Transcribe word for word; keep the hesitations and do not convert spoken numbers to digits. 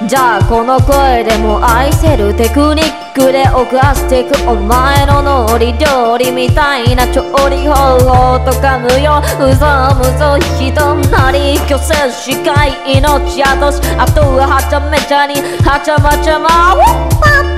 じゃあこの声でも愛せるテクニックで犯してくお前のノリ料理みたいな調理方法とか無用うぞむぞ人なり虚勢視界命宿しあとははちゃめちゃにはちゃまちゃまウォッパッ